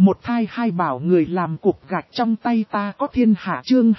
Một thai hai bảo người làm cục gạch trong tay ta có thiên hạ chương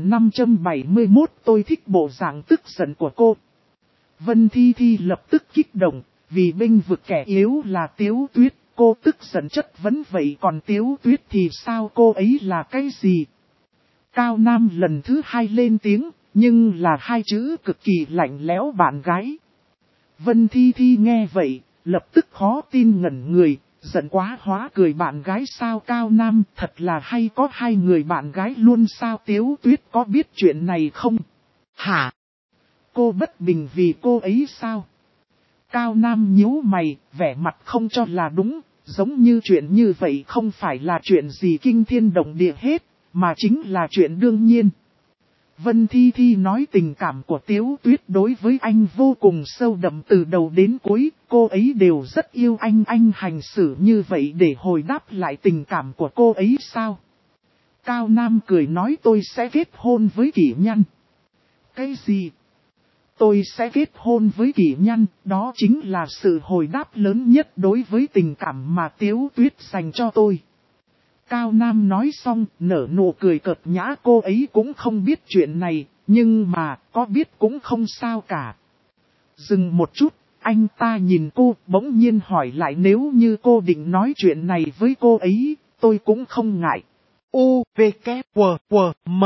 2571 tôi thích bộ dạng tức giận của cô. Vân Thi Thi lập tức kích động, vì bênh vực kẻ yếu là Tiếu Tuyết, cô tức giận chất vấn vậy còn Tiếu Tuyết thì sao, cô ấy là cái gì? Cao Nam lần thứ hai lên tiếng, nhưng là hai chữ cực kỳ lạnh lẽo bạn gái. Vân Thi Thi nghe vậy, lập tức khó tin ngẩn người, giận quá hóa cười bạn gái sao Cao Nam thật là hay có hai người bạn gái luôn sao Tiếu Tuyết có biết chuyện này không? Hả? Cô bất bình vì cô ấy sao? Cao Nam nhíu mày, vẻ mặt không cho là đúng, giống như chuyện như vậy không phải là chuyện gì kinh thiên động địa hết, mà chính là chuyện đương nhiên. Vân Thi Thi nói tình cảm của Tiếu Tuyết đối với anh vô cùng sâu đậm từ đầu đến cuối, cô ấy đều rất yêu anh hành xử như vậy để hồi đáp lại tình cảm của cô ấy sao? Cao Nam cười nói tôi sẽ kết hôn với Kỷ Nhân. Cái gì? Tôi sẽ kết hôn với Kỷ Nhân, đó chính là sự hồi đáp lớn nhất đối với tình cảm mà Tiếu Tuyết dành cho tôi. Cao Nam nói xong, nở nụ cười cợt nhã cô ấy cũng không biết chuyện này, nhưng mà, có biết cũng không sao cả. Dừng một chút, anh ta nhìn cô, bỗng nhiên hỏi lại nếu như cô định nói chuyện này với cô ấy, tôi cũng không ngại. U, V, K, W, W, M.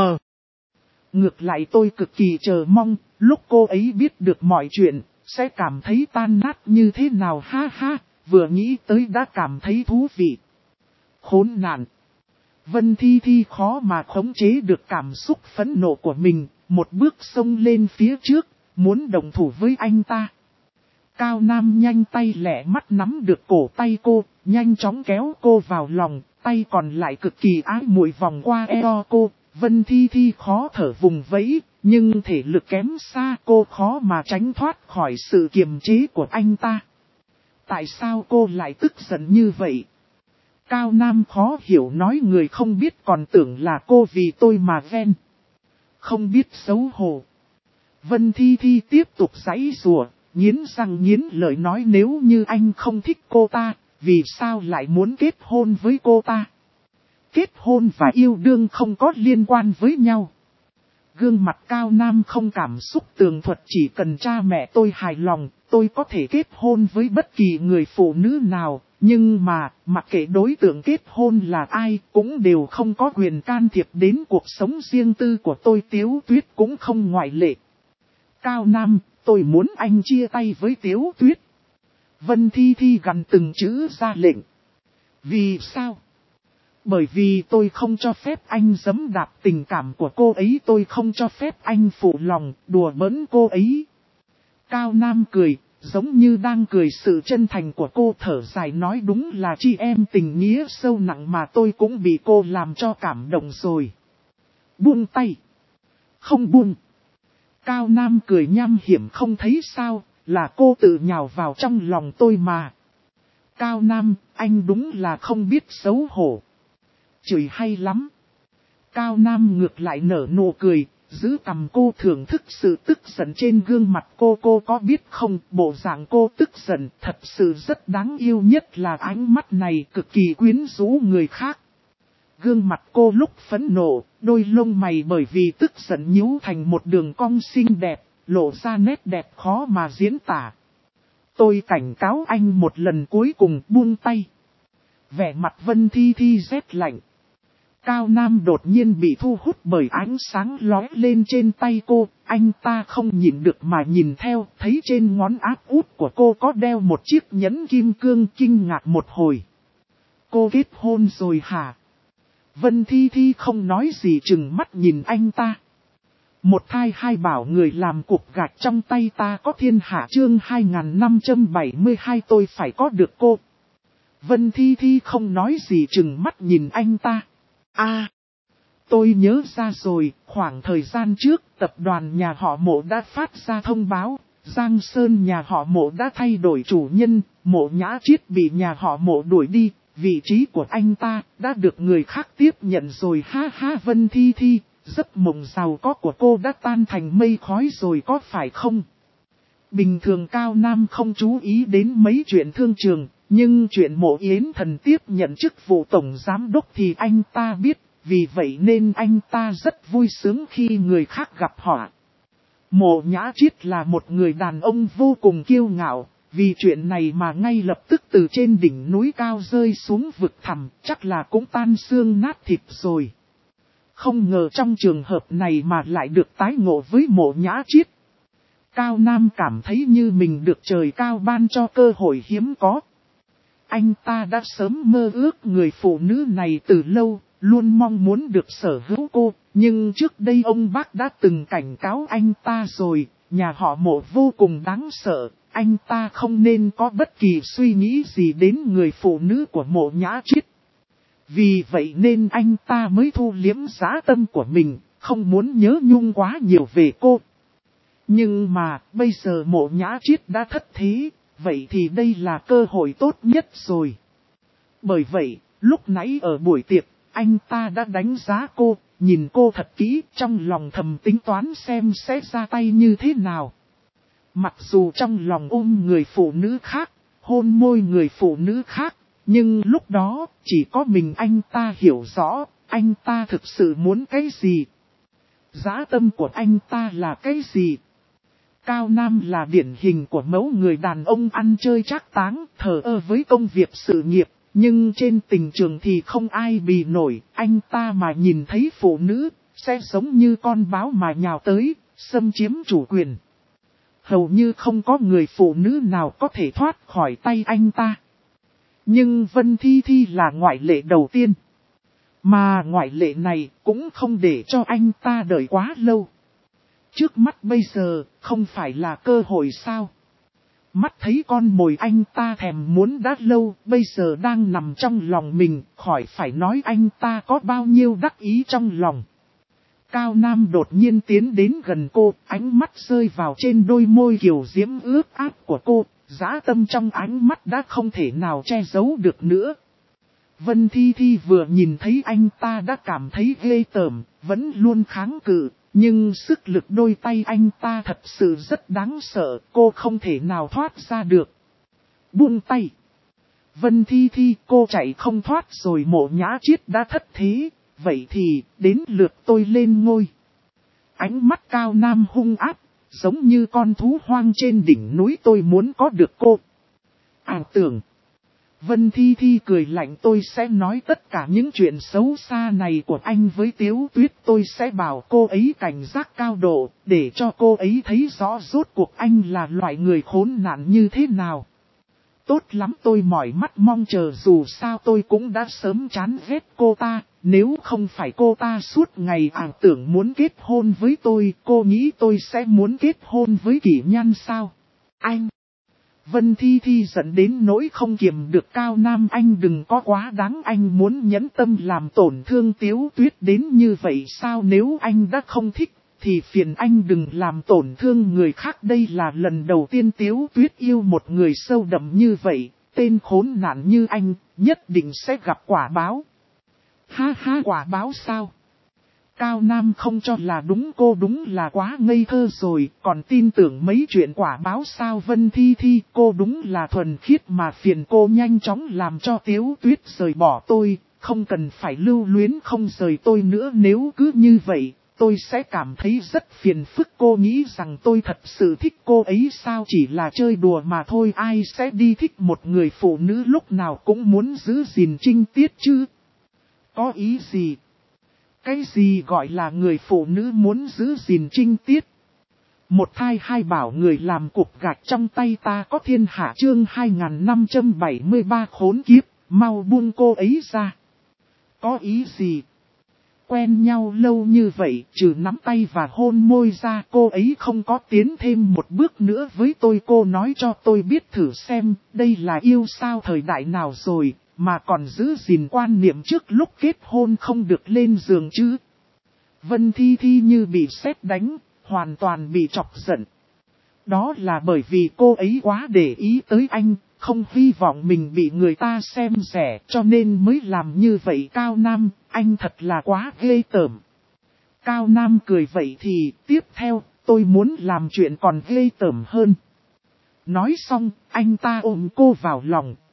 Ngược lại tôi cực kỳ chờ mong, lúc cô ấy biết được mọi chuyện, sẽ cảm thấy tan nát như thế nào ha ha, vừa nghĩ tới đã cảm thấy thú vị. Khốn nạn. Vân Thi Thi khó mà khống chế được cảm xúc phẫn nộ của mình, một bước xông lên phía trước, muốn đồng thủ với anh ta. Cao Nam nhanh tay lẹ mắt nắm được cổ tay cô, nhanh chóng kéo cô vào lòng, tay còn lại cực kỳ ái muội vòng qua eo cô. Vân Thi Thi khó thở vùng vẫy, nhưng thể lực kém xa cô khó mà tránh thoát khỏi sự kiềm chế của anh ta. Tại sao cô lại tức giận như vậy? Cao Nam khó hiểu nói người không biết còn tưởng là cô vì tôi mà ghen. Không biết xấu hổ. Vân Thi Thi tiếp tục giãy giụa, nghiến răng nghiến lợi nói nếu như anh không thích cô ta, vì sao lại muốn kết hôn với cô ta? Kết hôn và yêu đương không có liên quan với nhau. Gương mặt Cao Nam không cảm xúc tường thuật chỉ cần cha mẹ tôi hài lòng, tôi có thể kết hôn với bất kỳ người phụ nữ nào. Nhưng mà, mặc kệ đối tượng kết hôn là ai, cũng đều không có quyền can thiệp đến cuộc sống riêng tư của tôi Tiếu Tuyết cũng không ngoại lệ. Cao Nam, tôi muốn anh chia tay với Tiếu Tuyết. Vân Thi Thi gằn từng chữ ra lệnh. Vì sao? Bởi vì tôi không cho phép anh giẫm đạp tình cảm của cô ấy, tôi không cho phép anh phụ lòng, đùa bỡn cô ấy. Cao Nam cười. Giống như đang cười sự chân thành của cô thở dài nói đúng là chị em tình nghĩa sâu nặng mà tôi cũng bị cô làm cho cảm động rồi. Buông tay. Không buông. Cao Nam cười nham hiểm không thấy sao, là cô tự nhào vào trong lòng tôi mà. Cao Nam, anh đúng là không biết xấu hổ. Chửi hay lắm. Cao Nam ngược lại nở nụ cười. Giữ cằm cô thưởng thức sự tức giận trên gương mặt cô có biết không, bộ dạng cô tức giận thật sự rất đáng yêu nhất là ánh mắt này cực kỳ quyến rũ người khác. Gương mặt cô lúc phẫn nộ, đôi lông mày bởi vì tức giận nhíu thành một đường cong xinh đẹp, lộ ra nét đẹp khó mà diễn tả. Tôi cảnh cáo anh một lần cuối cùng buông tay. Vẻ mặt Vân Thi Thi rét lạnh. Cao Nam đột nhiên bị thu hút bởi ánh sáng lóe lên trên tay cô, anh ta không nhìn được mà nhìn theo, thấy trên ngón áp út của cô có đeo một chiếc nhẫn kim cương kinh ngạc một hồi. Cô kết hôn rồi hả? Vân Thi Thi không nói gì chừng mắt nhìn anh ta. Một thai hai bảo người làm cục gạch trong tay ta có thiên hạ chương 2572 tôi phải có được cô. Vân Thi Thi không nói gì chừng mắt nhìn anh ta. Tôi nhớ ra rồi, khoảng thời gian trước, tập đoàn nhà họ Mộ đã phát ra thông báo, Giang Sơn nhà họ Mộ đã thay đổi chủ nhân, Mộ Nhã Chiết bị nhà họ Mộ đuổi đi, vị trí của anh ta đã được người khác tiếp nhận rồi ha ha. Vân Thi Thi, giấc mộng giàu có của cô đã tan thành mây khói rồi có phải không? Bình thường Cao Nam không chú ý đến mấy chuyện thương trường, Nhưng chuyện Mộ Yến Thần tiếp nhận chức vụ tổng giám đốc thì anh ta biết, vì vậy nên anh ta rất vui sướng khi người khác gặp họ. Mộ Nhã Chiết là một người đàn ông vô cùng kiêu ngạo, vì chuyện này mà ngay lập tức từ trên đỉnh núi cao rơi xuống vực thẳm, chắc là cũng tan xương nát thịt rồi. Không ngờ trong trường hợp này mà lại được tái ngộ với Mộ Nhã Chiết. Cao Nam cảm thấy như mình được trời cao ban cho cơ hội hiếm có. Anh ta đã sớm mơ ước người phụ nữ này từ lâu, luôn mong muốn được sở hữu cô, nhưng trước đây ông bác đã từng cảnh cáo anh ta rồi, nhà họ Mộ vô cùng đáng sợ, anh ta không nên có bất kỳ suy nghĩ gì đến người phụ nữ của Mộ Nhã Chiết. Vì vậy nên anh ta mới thu liếm dã tâm của mình, không muốn nhớ nhung quá nhiều về cô. Nhưng mà, bây giờ Mộ Nhã Chiết đã thất thế, vậy thì đây là cơ hội tốt nhất rồi. Bởi vậy, lúc nãy ở buổi tiệc, anh ta đã đánh giá cô, nhìn cô thật kỹ, trong lòng thầm tính toán xem sẽ ra tay như thế nào. Mặc dù trong lòng ôm người phụ nữ khác, hôn môi người phụ nữ khác, nhưng lúc đó, chỉ có mình anh ta hiểu rõ, anh ta thực sự muốn cái gì. Dã tâm của anh ta là cái gì? Cao Nam là điển hình của mẫu người đàn ông ăn chơi trác táng, thờ ơ với công việc sự nghiệp, nhưng trên tình trường thì không ai bì nổi, anh ta mà nhìn thấy phụ nữ, sẽ giống như con báo mà nhào tới, xâm chiếm chủ quyền. Hầu như không có người phụ nữ nào có thể thoát khỏi tay anh ta. Nhưng Vân Thi Thi là ngoại lệ đầu tiên. Mà ngoại lệ này cũng không để cho anh ta đợi quá lâu. Trước mắt bây giờ, không phải là cơ hội sao? Mắt thấy con mồi anh ta thèm muốn đã lâu, bây giờ đang nằm trong lòng mình, khỏi phải nói anh ta có bao nhiêu đắc ý trong lòng. Cao Nam đột nhiên tiến đến gần cô, ánh mắt rơi vào trên đôi môi kiều diễm ướt át của cô, dã tâm trong ánh mắt đã không thể nào che giấu được nữa. Vân Thi Thi vừa nhìn thấy anh ta đã cảm thấy ghê tởm, vẫn luôn kháng cự. Nhưng sức lực đôi tay anh ta thật sự rất đáng sợ, cô không thể nào thoát ra được. Buông tay. Vân Thi Thi, cô chạy không thoát rồi. Mộ Nhã Chiết đã thất thế, vậy thì đến lượt tôi lên ngôi. Ánh mắt Cao Nam hung ác, giống như con thú hoang trên đỉnh núi, tôi muốn có được cô. Tưởng. Vân Thi Thi cười lạnh, tôi sẽ nói tất cả những chuyện xấu xa này của anh với Tiếu Tuyết. Tôi sẽ bảo cô ấy cảnh giác cao độ, để cho cô ấy thấy rõ rốt cuộc anh là loại người khốn nạn như thế nào. Tốt lắm, tôi mỏi mắt mong chờ, dù sao tôi cũng đã sớm chán ghét cô ta. Nếu không phải cô ta suốt ngày tưởng muốn kết hôn với tôi, cô nghĩ tôi sẽ muốn kết hôn với Kỷ Nhan sao? Anh! Vân Thi Thi giận đến nỗi không kiềm được. Cao Nam, anh đừng có quá đáng, anh muốn nhẫn tâm làm tổn thương Tiếu Tuyết đến như vậy sao? Nếu anh đã không thích, thì phiền anh đừng làm tổn thương người khác. Đây là lần đầu tiên Tiếu Tuyết yêu một người sâu đậm như vậy, tên khốn nạn như anh, nhất định sẽ gặp quả báo. Ha ha, quả báo sao? Cao Nam không cho là đúng, cô đúng là quá ngây thơ rồi, còn tin tưởng mấy chuyện quả báo sao? Vân Thi Thi, cô đúng là thuần khiết mà, phiền cô nhanh chóng làm cho Tiếu Tuyết rời bỏ tôi, không cần phải lưu luyến không rời tôi nữa. Nếu cứ như vậy, tôi sẽ cảm thấy rất phiền phức. Cô nghĩ rằng tôi thật sự thích cô ấy sao? Chỉ là chơi đùa mà thôi, ai sẽ đi thích một người phụ nữ lúc nào cũng muốn giữ gìn trinh tiết chứ? Có ý gì? Cái gì gọi là người phụ nữ muốn giữ gìn trinh tiết? Một thai hai bảo người làm cục gạch trong tay ta có thiên hạ. Chương 2573, khốn kiếp, mau buông cô ấy ra. Có ý gì? Quen nhau lâu như vậy, trừ nắm tay và hôn môi ra, cô ấy không có tiến thêm một bước nữa với tôi. Cô nói cho tôi biết thử xem, đây là yêu sao thời đại nào rồi, mà còn giữ gìn quan niệm trước lúc kết hôn không được lên giường chứ? Vân Thi Thi như bị sét đánh, hoàn toàn bị chọc giận. Đó là bởi vì cô ấy quá để ý tới anh, không hy vọng mình bị người ta xem rẻ, cho nên mới làm như vậy. Cao Nam, anh thật là quá ghê tởm. Cao Nam cười, vậy thì tiếp theo, tôi muốn làm chuyện còn ghê tởm hơn. Nói xong, anh ta ôm cô vào lòng,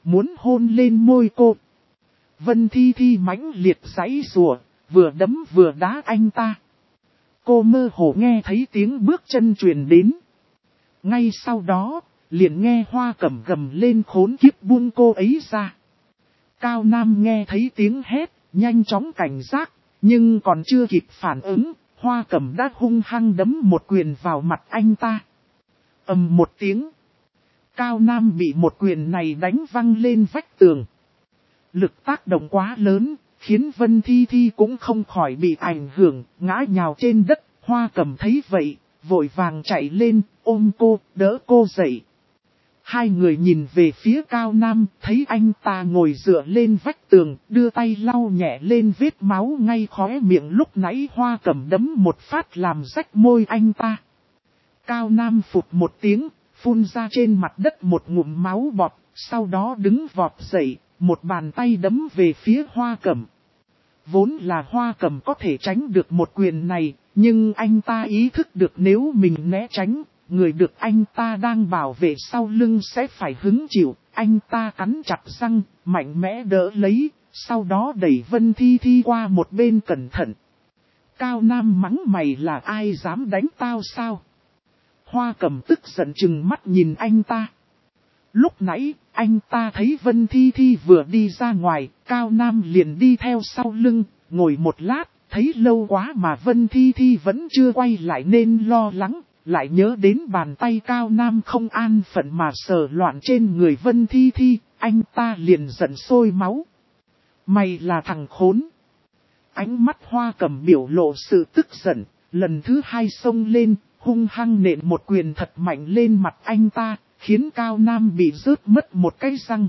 muốn hôn lên môi cô. Vân Thi Thi mãnh liệt giãy giụa, vừa đấm vừa đá anh ta. Cô mơ hồ nghe thấy tiếng bước chân truyền đến. Ngay sau đó, liền nghe Hoa Cẩm gầm lên khốn kiếp buông cô ấy ra. Cao Nam nghe thấy tiếng hét, nhanh chóng cảnh giác, nhưng còn chưa kịp phản ứng, Hoa Cẩm đã hung hăng đấm một quyền vào mặt anh ta. Ầm một tiếng. Cao Nam bị một quyền này đánh văng lên vách tường. Lực tác động quá lớn, khiến Vân Thi Thi cũng không khỏi bị ảnh hưởng, ngã nhào trên đất. Hoa Cẩm thấy vậy, vội vàng chạy lên, ôm cô, đỡ cô dậy. Hai người nhìn về phía Cao Nam, thấy anh ta ngồi dựa lên vách tường, đưa tay lau nhẹ lên vết máu ngay khóe miệng lúc nãy Hoa Cẩm đấm một phát làm rách môi anh ta. Cao Nam phụt một tiếng, phun ra trên mặt đất một ngụm máu bọt, sau đó đứng vọt dậy, một bàn tay đấm về phía Hoa Cẩm. Vốn là Hoa Cẩm có thể tránh được một quyền này, nhưng anh ta ý thức được nếu mình né tránh, người được anh ta đang bảo vệ sau lưng sẽ phải hứng chịu. Anh ta cắn chặt răng, mạnh mẽ đỡ lấy, sau đó đẩy Vân Thi Thi qua một bên cẩn thận. Cao Nam mắng mày là ai dám đánh tao sao? Hoa Cẩm tức giận chừng mắt nhìn anh ta. Lúc nãy, anh ta thấy Vân Thi Thi vừa đi ra ngoài, Cao Nam liền đi theo sau lưng, ngồi một lát, thấy lâu quá mà Vân Thi Thi vẫn chưa quay lại nên lo lắng, lại nhớ đến bàn tay Cao Nam không an phận mà sờ loạn trên người Vân Thi Thi, anh ta liền giận sôi máu. Mày là thằng khốn. Ánh mắt Hoa Cẩm biểu lộ sự tức giận, lần thứ hai xông lên, hung hăng nện một quyền thật mạnh lên mặt anh ta, khiến Cao Nam bị rớt mất một cái răng.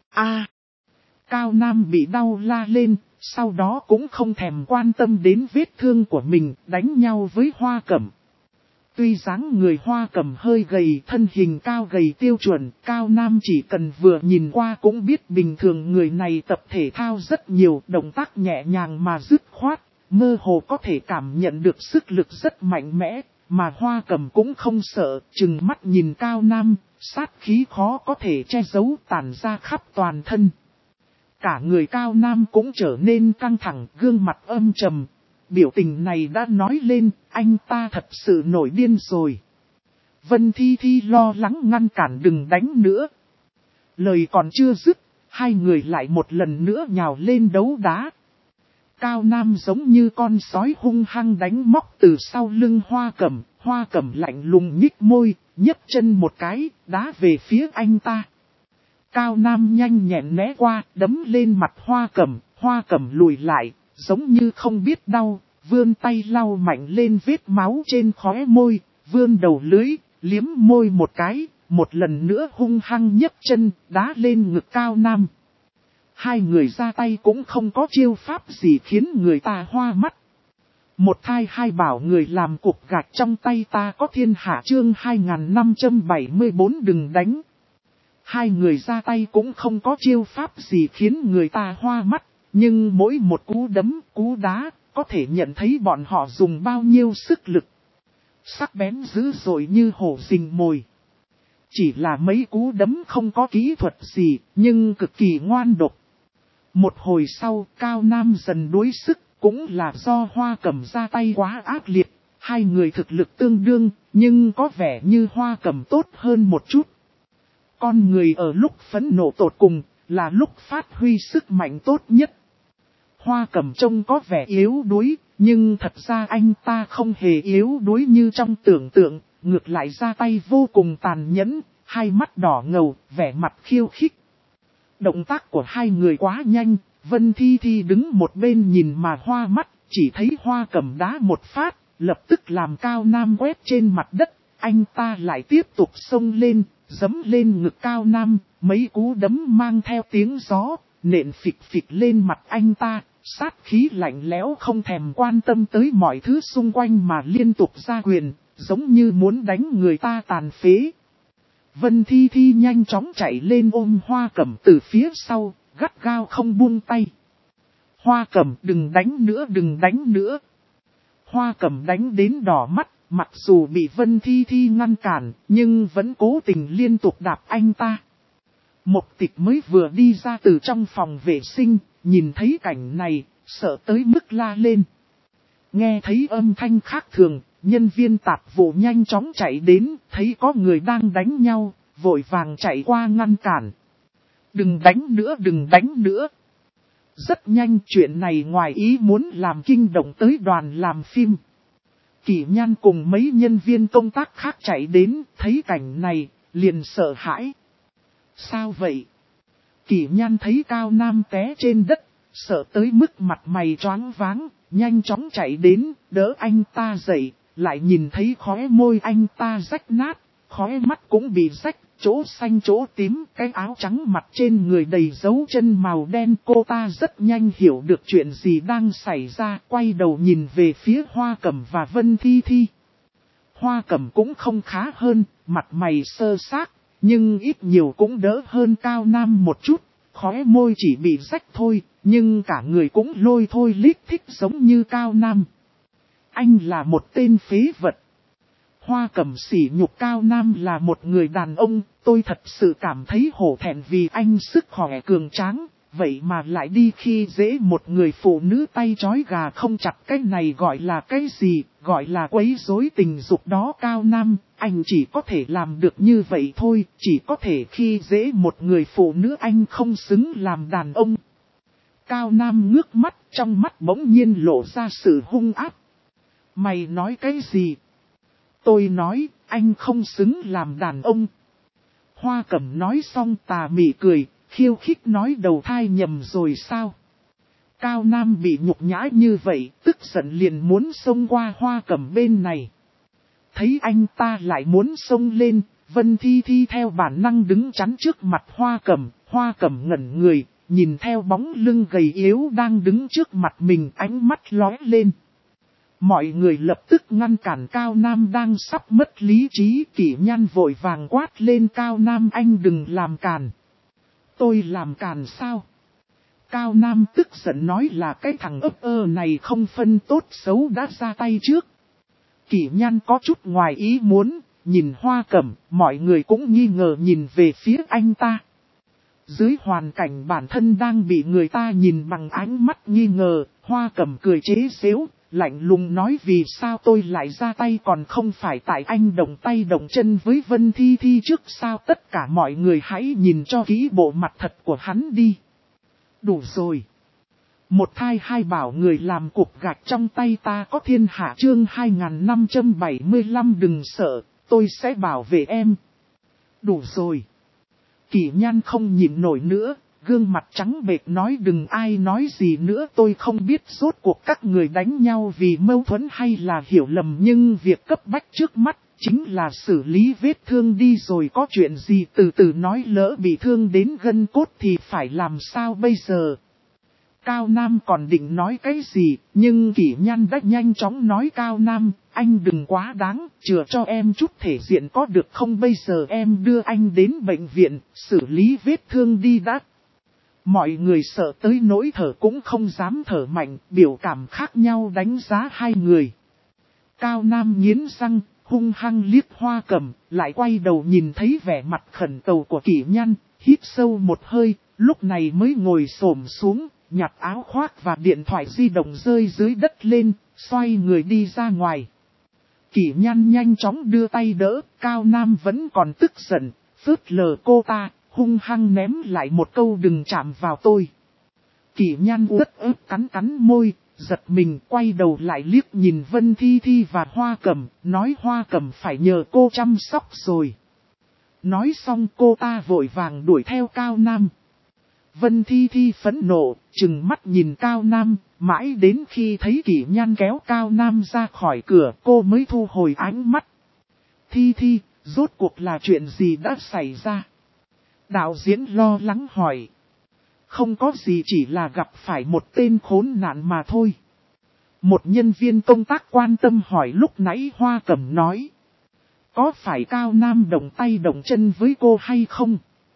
Cao Nam bị đau la lên, sau đó cũng không thèm quan tâm đến vết thương của mình, đánh nhau với Hoa Cẩm. Tuy dáng người Hoa Cẩm hơi gầy, thân hình cao gầy tiêu chuẩn, Cao Nam chỉ cần vừa nhìn qua cũng biết bình thường người này tập thể thao rất nhiều, động tác nhẹ nhàng mà dứt khoát, mơ hồ có thể cảm nhận được sức lực rất mạnh mẽ, mà Hoa Cẩm cũng không sợ, chừng mắt nhìn Cao Nam, sát khí khó có thể che giấu tản ra khắp toàn thân. Cả người Cao Nam cũng trở nên căng thẳng, gương mặt âm trầm. Biểu tình này đã nói lên, anh ta thật sự nổi điên rồi. Vân Thi Thi lo lắng ngăn cản đừng đánh nữa. Lời còn chưa dứt, hai người lại một lần nữa nhào lên đấu đá. Cao Nam giống như con sói hung hăng đánh móc từ sau lưng Hoa Cẩm lạnh lùng nhích môi, nhấc chân một cái, đá về phía anh ta. Cao Nam nhanh nhẹn né qua, đấm lên mặt Hoa Cẩm lùi lại, giống như không biết đau, vươn tay lau mạnh lên vết máu trên khóe môi, vươn đầu lưỡi, liếm môi một cái, một lần nữa hung hăng nhấc chân, đá lên ngực Cao Nam. Hai người ra tay cũng không có chiêu pháp gì khiến người ta hoa mắt. Một thai hai bảo người làm cục gạch trong tay ta có thiên hạ chương 2574 đừng đánh. Hai người ra tay cũng không có chiêu pháp gì khiến người ta hoa mắt, nhưng mỗi một cú đấm, cú đá, có thể nhận thấy bọn họ dùng bao nhiêu sức lực. Sắc bén dữ dội như hổ rình mồi. Chỉ là mấy cú đấm không có kỹ thuật gì, nhưng cực kỳ ngoan độc. Một hồi sau, Cao Nam dần đuối sức, cũng là do Hoa Cẩm ra tay quá ác liệt. Hai người thực lực tương đương, nhưng có vẻ như Hoa Cẩm tốt hơn một chút. Con người ở lúc phẫn nộ tột cùng, là lúc phát huy sức mạnh tốt nhất. Hoa Cẩm trông có vẻ yếu đuối, nhưng thật ra anh ta không hề yếu đuối như trong tưởng tượng, ngược lại ra tay vô cùng tàn nhẫn, hai mắt đỏ ngầu, vẻ mặt khiêu khích. Động tác của hai người quá nhanh, Vân Thi Thi đứng một bên nhìn mà hoa mắt, chỉ thấy Hoa Cẩm đá một phát, lập tức làm Cao Nam quét trên mặt đất, anh ta lại tiếp tục xông lên, giẫm lên ngực Cao Nam, mấy cú đấm mang theo tiếng gió, nện phịch phịch lên mặt anh ta, sát khí lạnh lẽo không thèm quan tâm tới mọi thứ xung quanh mà liên tục ra quyền, giống như muốn đánh người ta tàn phế. Vân Thi Thi nhanh chóng chạy lên ôm Hoa Cẩm từ phía sau, gắt gao không buông tay. Hoa Cẩm đừng đánh nữa. Hoa Cẩm đánh đến đỏ mắt, mặc dù bị Vân Thi Thi ngăn cản, nhưng vẫn cố tình liên tục đạp anh ta. Mộc Tịch mới vừa đi ra từ trong phòng vệ sinh, nhìn thấy cảnh này, sợ tới mức la lên. Nghe thấy âm thanh khác thường, nhân viên tạp vụ nhanh chóng chạy đến, thấy có người đang đánh nhau, vội vàng chạy qua ngăn cản. Đừng đánh nữa, đừng đánh nữa. Rất nhanh chuyện này ngoài ý muốn làm kinh động tới đoàn làm phim. Kỷ Nhan cùng mấy nhân viên công tác khác chạy đến, thấy cảnh này, liền sợ hãi. Sao vậy? Kỷ Nhan thấy Cao Nam té trên đất, sợ tới mức mặt mày choáng váng, nhanh chóng chạy đến, đỡ anh ta dậy, lại nhìn thấy khóe môi anh ta rách nát, khóe mắt cũng bị rách, chỗ xanh chỗ tím, cái áo trắng mặt trên người đầy dấu chân màu đen. Cô ta rất nhanh hiểu được chuyện gì đang xảy ra, quay đầu nhìn về phía Hoa Cẩm và Vân Thi Thi. Hoa Cẩm cũng không khá hơn, mặt mày sơ xác, nhưng ít nhiều cũng đỡ hơn Cao Nam một chút, khóe môi chỉ bị rách thôi, nhưng cả người cũng lôi thôi lít thích giống như Cao Nam. Anh là một tên phế vật. Hoa Cẩm sỉ nhục Cao Nam là một người đàn ông, tôi thật sự cảm thấy hổ thẹn vì anh sức khỏe cường tráng, vậy mà lại đi khi dễ một người phụ nữ tay trói gà không chặt. Cái này gọi là cái gì, gọi là quấy rối tình dục đó Cao Nam, anh chỉ có thể làm được như vậy thôi, chỉ có thể khi dễ một người phụ nữ, anh không xứng làm đàn ông. Cao Nam ngước mắt, trong mắt bỗng nhiên lộ ra sự hung ác. Mày nói cái gì? Tôi nói, anh không xứng làm đàn ông. Hoa Cẩm nói xong tà mị cười, khiêu khích nói đầu thai nhầm rồi sao? Cao Nam bị nhục nhã như vậy, tức giận liền muốn xông qua Hoa Cẩm bên này. Thấy anh ta lại muốn xông lên, Vân Thi Thi theo bản năng đứng chắn trước mặt Hoa Cẩm ngẩn người, nhìn theo bóng lưng gầy yếu đang đứng trước mặt mình, ánh mắt lóe lên. Mọi người lập tức ngăn cản Cao Nam đang sắp mất lý trí. Kỷ Nhan vội vàng quát lên Cao Nam, anh đừng làm càn. Tôi làm càn sao? Cao Nam tức giận nói là cái thằng ấp ơ này không phân tốt xấu đã ra tay trước. Kỷ Nhan có chút ngoài ý muốn, nhìn Hoa Cẩm, mọi người cũng nghi ngờ nhìn về phía anh ta. Dưới hoàn cảnh bản thân đang bị người ta nhìn bằng ánh mắt nghi ngờ, Hoa Cẩm cười chế giễu, lạnh lùng nói vì sao tôi lại ra tay, còn không phải tại anh động tay động chân với Vân Thi Thi trước sao? Tất cả mọi người hãy nhìn cho kỹ bộ mặt thật của hắn đi. Đủ rồi. Một thai hai bảo người làm cục gạch trong tay ta có thiên hạ. Chương 2575. Đừng sợ, tôi sẽ bảo vệ em. Đủ rồi. Kỷ Nhan không nhịn nổi nữa, gương mặt trắng bệch nói đừng ai nói gì nữa. Tôi không biết rốt cuộc các người đánh nhau vì mâu thuẫn hay là hiểu lầm, nhưng việc cấp bách trước mắt chính là xử lý vết thương đi rồi, có chuyện gì từ từ nói, lỡ bị thương đến gân cốt thì phải làm sao bây giờ? Cao Nam còn định nói cái gì, nhưng Kỷ Nhan đã nhanh chóng nói Cao Nam, anh đừng quá đáng, chừa cho em chút thể diện có được không? Bây giờ em đưa anh đến bệnh viện, xử lý vết thương đi đã. Mọi người sợ tới nỗi thở cũng không dám thở mạnh, biểu cảm khác nhau đánh giá hai người. Cao Nam nghiến răng, hung hăng liếc Hoa Cẩm, lại quay đầu nhìn thấy vẻ mặt khẩn cầu của Kỷ Nhan, hít sâu một hơi, lúc này mới ngồi xổm xuống, nhặt áo khoác và điện thoại di động rơi dưới đất lên, xoay người đi ra ngoài. Kỷ Nhan nhanh chóng đưa tay đỡ, Cao Nam vẫn còn tức giận, phớt lờ cô ta, hung hăng ném lại một câu đừng chạm vào tôi. Kỷ Nhan uất ức cắn môi, giật mình quay đầu lại liếc nhìn Vân Thi Thi và Hoa Cẩm, nói Hoa Cẩm phải nhờ cô chăm sóc rồi. Nói xong cô ta vội vàng đuổi theo Cao Nam. Vân Thi Thi phẫn nộ, trừng mắt nhìn Cao Nam, mãi đến khi thấy Kỷ Nhan kéo Cao Nam ra khỏi cửa cô mới thu hồi ánh mắt. Thi Thi, rốt cuộc là chuyện gì đã xảy ra? Đạo diễn lo lắng hỏi. Không có gì, chỉ là gặp phải một tên khốn nạn mà thôi. Một nhân viên công tác quan tâm hỏi. Lúc nãy Hoa Cẩm nói. Có phải Cao Nam động tay động chân với cô hay không?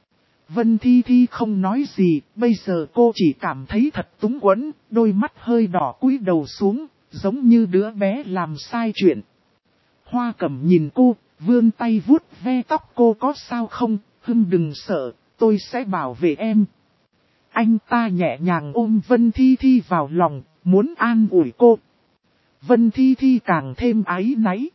Vân Thi Thi không nói gì, bây giờ cô chỉ cảm thấy thật túng quẫn, đôi mắt hơi đỏ cúi đầu xuống, giống như đứa bé làm sai chuyện. Hoa Cẩm nhìn cô, vươn tay vuốt ve tóc cô có sao không, đừng sợ, tôi sẽ bảo vệ em. Anh ta nhẹ nhàng ôm Vân Thi Thi vào lòng, muốn an ủi cô. Vân Thi Thi càng thêm áy náy.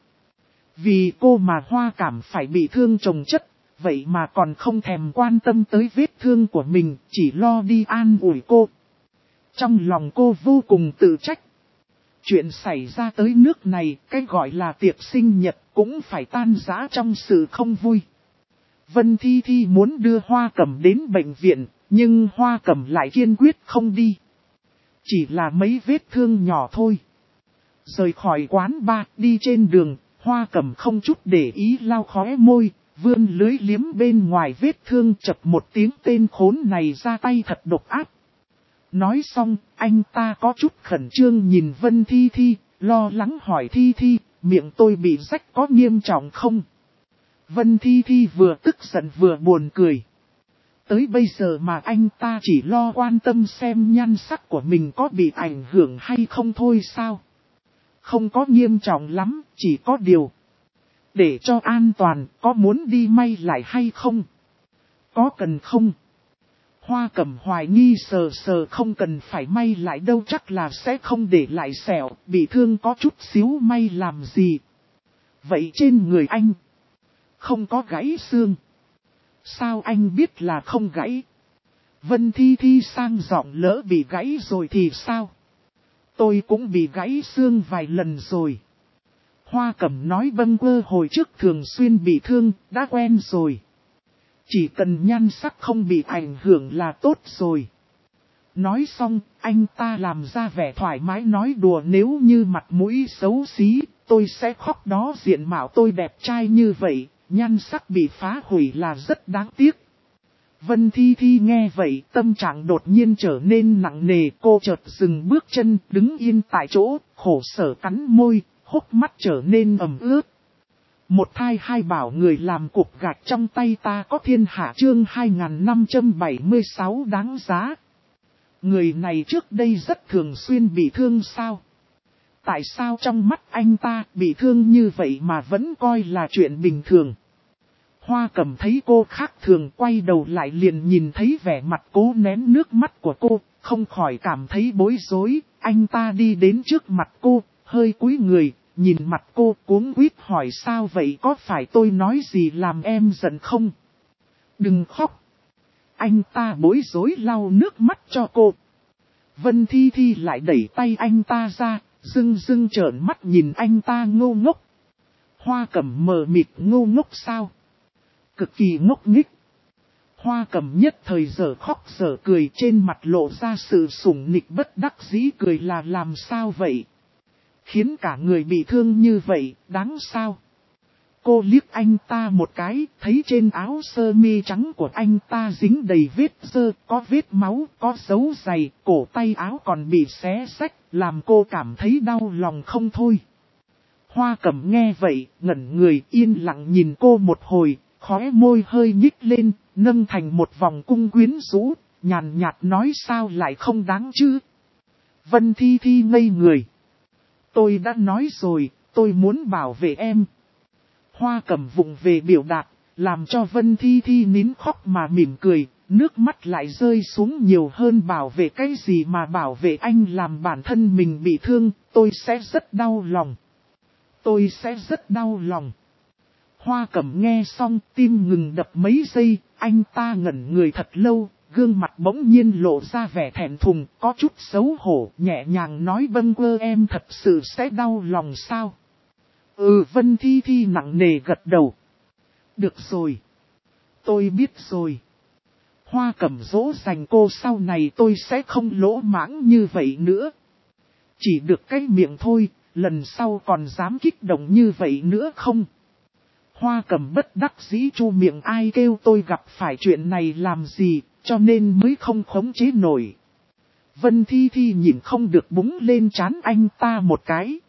Vì cô mà Hoa Cảm phải bị thương chồng chất, vậy mà còn không thèm quan tâm tới vết thương của mình, chỉ lo đi an ủi cô. Trong lòng cô vô cùng tự trách. Chuyện xảy ra tới nước này, cái gọi là tiệc sinh nhật cũng phải tan rã trong sự không vui. Vân Thi Thi muốn đưa Hoa Cẩm đến bệnh viện, nhưng Hoa Cẩm lại kiên quyết không đi. Chỉ là mấy vết thương nhỏ thôi. Rời khỏi quán bar, đi trên đường, Hoa Cẩm không chút để ý lau khóe môi, vươn lưới liếm bên ngoài vết thương, chập một tiếng tên khốn này ra tay thật độc ác. Nói xong, anh ta có chút khẩn trương nhìn Vân Thi Thi, lo lắng hỏi Thi Thi, miệng tôi bị rách có nghiêm trọng không? Vân Thi Thi vừa tức giận vừa buồn cười. Tới bây giờ mà anh ta chỉ lo quan tâm xem nhan sắc của mình có bị ảnh hưởng hay không thôi sao? Không có nghiêm trọng lắm, chỉ có điều. Để cho an toàn, có muốn đi may lại hay không? Có cần không? Hoa Cẩm hoài nghi sờ không cần phải may lại đâu, chắc là sẽ không để lại sẹo, bị thương có chút xíu may làm gì. Vậy trên người anh, không có gãy xương. Sao anh biết là không gãy? Vân Thi Thi sang giọng lỡ bị gãy rồi thì sao? Tôi cũng bị gãy xương vài lần rồi. Hoa Cẩm nói bâng quơ hồi trước thường xuyên bị thương, đã quen rồi. Chỉ cần nhan sắc không bị ảnh hưởng là tốt rồi. Nói xong, anh ta làm ra vẻ thoải mái nói đùa, nếu như mặt mũi xấu xí, tôi sẽ khóc đó, diện mạo tôi đẹp trai như vậy, nhan sắc bị phá hủy là rất đáng tiếc. Vân Thi Thi nghe vậy, tâm trạng đột nhiên trở nên nặng nề, cô chợt dừng bước chân, đứng yên tại chỗ, khổ sở cắn môi, hốc mắt trở nên ẩm ướt. Một thai hai bảo người làm cục gạch trong tay ta có thiên hạ, chương 2576 đáng giá. Người này trước đây rất thường xuyên bị thương sao? Tại sao trong mắt anh ta bị thương như vậy mà vẫn coi là chuyện bình thường? Hoa Cẩm thấy cô khác thường, quay đầu lại liền nhìn thấy vẻ mặt cố nén nước mắt của cô, không khỏi cảm thấy bối rối. Anh ta đi đến trước mặt cô, hơi cúi người, nhìn mặt cô cuống quýt hỏi sao vậy, có phải tôi nói gì làm em giận không? Đừng khóc. Anh ta bối rối lau nước mắt cho cô. Vân Thi Thi lại đẩy tay anh ta ra, dưng trợn mắt nhìn anh ta ngô ngốc. Hoa Cẩm mờ mịt, ngô ngốc sao? Cực kỳ ngốc nghếch. Hoa Cẩm nhất thời giờ khóc giờ cười, trên mặt lộ ra sự sủng nịch bất đắc dĩ, cười là làm sao vậy? Khiến cả người bị thương như vậy, đáng sao? Cô liếc anh ta một cái, thấy trên áo sơ mi trắng của anh ta dính đầy vết dơ, có vết máu, có dấu giày, cổ tay áo còn bị xé xách, làm cô cảm thấy đau lòng không thôi. Hoa Cẩm nghe vậy, ngẩn người, yên lặng nhìn cô một hồi, khóe môi hơi nhích lên, nâng thành một vòng cung quyến rũ, nhàn nhạt nói sao lại không đáng chứ? Vân Thi Thi ngây người. Tôi đã nói rồi, tôi muốn bảo vệ em. Hoa Cẩm vụng về biểu đạt, làm cho Vân Thi Thi nín khóc mà mỉm cười, nước mắt lại rơi xuống nhiều hơn. Bảo vệ cái gì mà bảo vệ, anh làm bản thân mình bị thương, tôi sẽ rất đau lòng. Tôi sẽ rất đau lòng. Hoa Cẩm nghe xong tim ngừng đập mấy giây, anh ta ngẩn người thật lâu, gương mặt bỗng nhiên lộ ra vẻ thẹn thùng, có chút xấu hổ, nhẹ nhàng nói bâng quơ em thật sự sẽ đau lòng sao? Vân Thi Thi nặng nề gật đầu. Được rồi. Tôi biết rồi. Hoa Cẩm dỗ dành cô, sau này tôi sẽ không lỗ mãng như vậy nữa. Chỉ được cái miệng thôi, lần sau còn dám kích động như vậy nữa không? Hoa Cẩm bất đắc dĩ chu miệng, ai kêu tôi gặp phải chuyện này làm gì, cho nên mới không khống chế nổi. Vân Thi Thi nhìn không được búng lên trán anh ta một cái.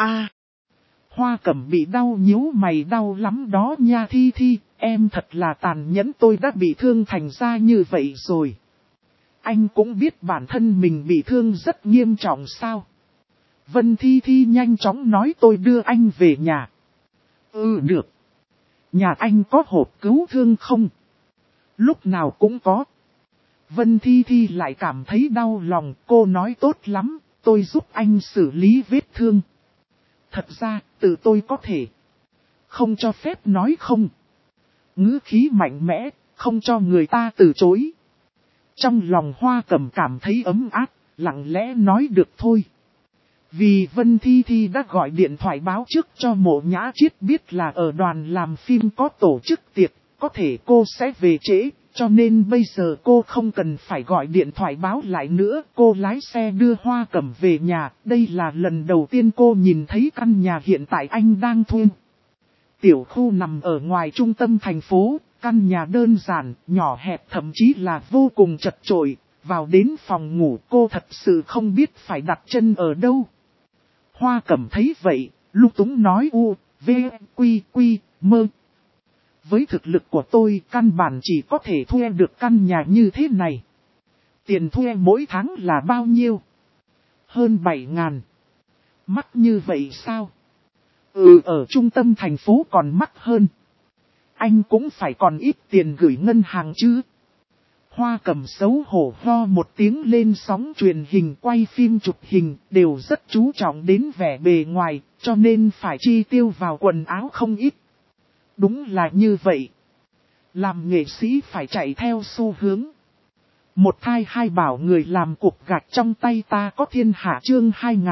Hoa Cẩm bị đau nhíu mày, đau lắm đó nha Thi Thi, em thật là tàn nhẫn, tôi đã bị thương thành ra như vậy rồi. Anh cũng biết bản thân mình bị thương rất nghiêm trọng sao? Vân Thi Thi nhanh chóng nói, tôi đưa anh về nhà. Được. Nhà anh có hộp cứu thương không? Lúc nào cũng có. Vân Thi Thi lại cảm thấy đau lòng, cô nói tốt lắm, tôi giúp anh xử lý vết thương. Thật ra, tự tôi có thể. Không cho phép nói không. Ngữ khí mạnh mẽ, không cho người ta từ chối. Trong lòng Hoa Cẩm cảm thấy ấm áp, lặng lẽ nói được thôi. Vì Vân Thi Thi đã gọi điện thoại báo trước cho Mộ Nhã Chiết biết là ở đoàn làm phim có tổ chức tiệc, có thể cô sẽ về trễ, cho nên bây giờ cô không cần phải gọi điện thoại báo lại nữa. Cô lái xe đưa Hoa Cẩm về nhà, đây là lần đầu tiên cô nhìn thấy căn nhà hiện tại anh đang thuê. Tiểu khu nằm ở ngoài trung tâm thành phố, căn nhà đơn giản, nhỏ hẹp thậm chí là vô cùng chật chội. Vào đến phòng ngủ cô thật sự không biết phải đặt chân ở đâu. Hoa Cẩm thấy vậy, lung túng nói v, quy, mơ. Với thực lực của tôi căn bản chỉ có thể thuê được căn nhà như thế này. Tiền thuê mỗi tháng là bao nhiêu? Hơn 7.000. Mắc như vậy sao? Ở trung tâm thành phố còn mắc hơn. Anh cũng phải còn ít tiền gửi ngân hàng chứ. Hoa Cẩm xấu hổ ho một tiếng lên sóng truyền hình quay phim chụp hình đều rất chú trọng đến vẻ bề ngoài, cho nên phải chi tiêu vào quần áo không ít. Đúng là như vậy. Làm nghệ sĩ phải chạy theo xu hướng. Một thai hai bảo người làm cục gạch trong tay ta có thiên hạ chương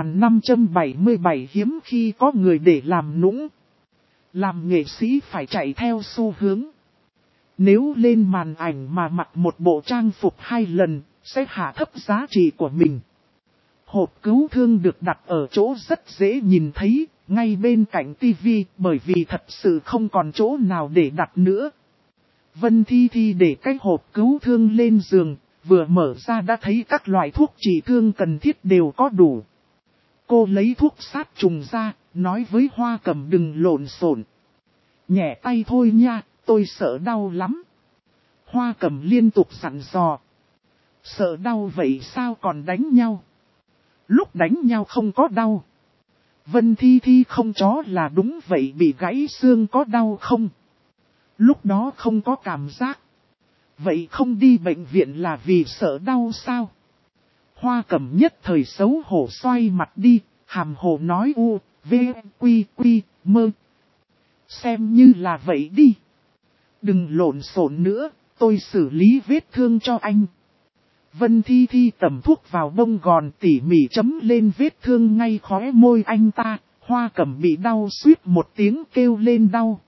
2577 hiếm khi có người để làm nũng. Làm nghệ sĩ phải chạy theo xu hướng. Nếu lên màn ảnh mà mặc một bộ trang phục 2 lần, sẽ hạ thấp giá trị của mình. Hộp cứu thương được đặt ở chỗ rất dễ nhìn thấy, ngay bên cạnh tivi, bởi vì thật sự không còn chỗ nào để đặt nữa. Vân Thi Thi để cái hộp cứu thương lên giường, vừa mở ra đã thấy các loại thuốc trị thương cần thiết đều có đủ. Cô lấy thuốc sát trùng ra, nói với Hoa Cẩm đừng lộn xộn. Nhẹ tay thôi nha, tôi sợ đau lắm. Hoa Cẩm liên tục dặn dò. Sợ đau vậy sao còn đánh nhau? Lúc đánh nhau không có đau. Vân Thi Thi không chó là đúng vậy, bị gãy xương có đau không? Lúc đó không có cảm giác. Vậy không đi bệnh viện là vì sợ đau sao? Hoa Cẩm nhất thời xấu hổ xoay mặt đi, hàm hồ nói v, quy, mơ. Xem như là vậy đi. Đừng lộn xộn nữa, tôi xử lý vết thương cho anh. Vân Thi Thi tẩm thuốc vào bông gòn tỉ mỉ chấm lên vết thương ngay khóe môi anh ta. Hoa Cẩm bị đau suýt một tiếng kêu lên đau.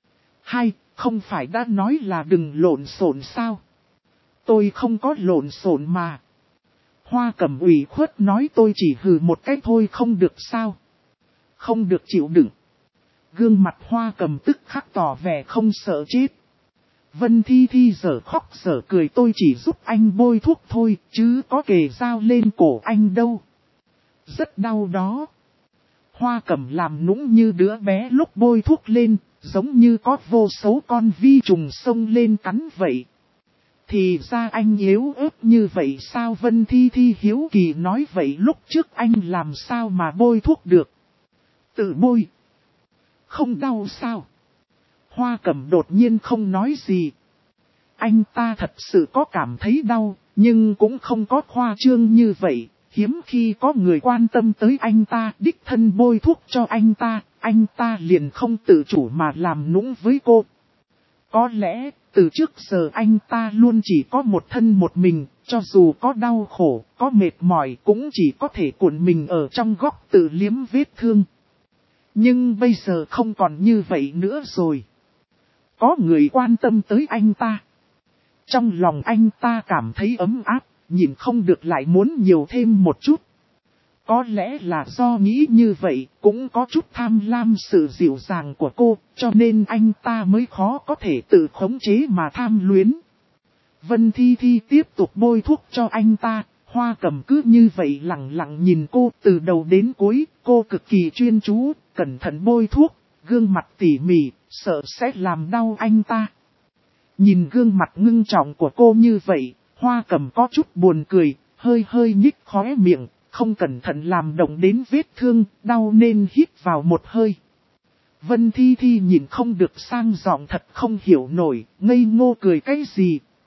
Không phải đã nói là đừng lộn xộn sao? Tôi không có lộn xộn mà. Hoa Cẩm ủy khuất nói tôi chỉ hừ một cái thôi không được sao? Không được chịu đựng. Gương mặt Hoa Cẩm tức khắc tỏ vẻ không sợ chết. Vân Thi Thi giờ khóc giờ cười, tôi chỉ giúp anh bôi thuốc thôi, chứ có kề dao lên cổ anh đâu. Rất đau đó. Hoa Cẩm làm nũng như đứa bé lúc bôi thuốc lên, giống như có vô số con vi trùng xông lên cắn vậy. Thì ra anh yếu ớt như vậy sao? Vân Thi Thi hiếu kỳ nói vậy lúc trước anh làm sao mà bôi thuốc được? Tự bôi. Không đau sao? Hoa Cẩm đột nhiên không nói gì. Anh ta thật sự có cảm thấy đau, nhưng cũng không có khoa trương như vậy. Hiếm khi có người quan tâm tới anh ta, đích thân bôi thuốc cho anh ta liền không tự chủ mà làm nũng với cô. Có lẽ, từ trước giờ anh ta luôn chỉ có một thân một mình, cho dù có đau khổ, có mệt mỏi cũng chỉ có thể cuộn mình ở trong góc tự liếm vết thương. Nhưng bây giờ không còn như vậy nữa rồi. Có người quan tâm tới anh ta. Trong lòng anh ta cảm thấy ấm áp, nhìn không được lại muốn nhiều thêm một chút. Có lẽ là do nghĩ như vậy, cũng có chút tham lam sự dịu dàng của cô, cho nên anh ta mới khó có thể tự khống chế mà tham luyến. Vân Thi Thi tiếp tục bôi thuốc cho anh ta, Hoa Cẩm cứ như vậy lặng lặng nhìn cô từ đầu đến cuối, cô cực kỳ chuyên chú, cẩn thận bôi thuốc, gương mặt tỉ mỉ, sợ sẽ làm đau anh ta. Nhìn gương mặt ngưng trọng của cô như vậy, Hoa Cẩm có chút buồn cười, hơi nhích khóe miệng, không cẩn thận làm động đến vết thương, đau nên hít vào một hơi. Vân Thi Thi nhìn không được sang giọng thật không hiểu nổi, ngây ngô cười cái gì,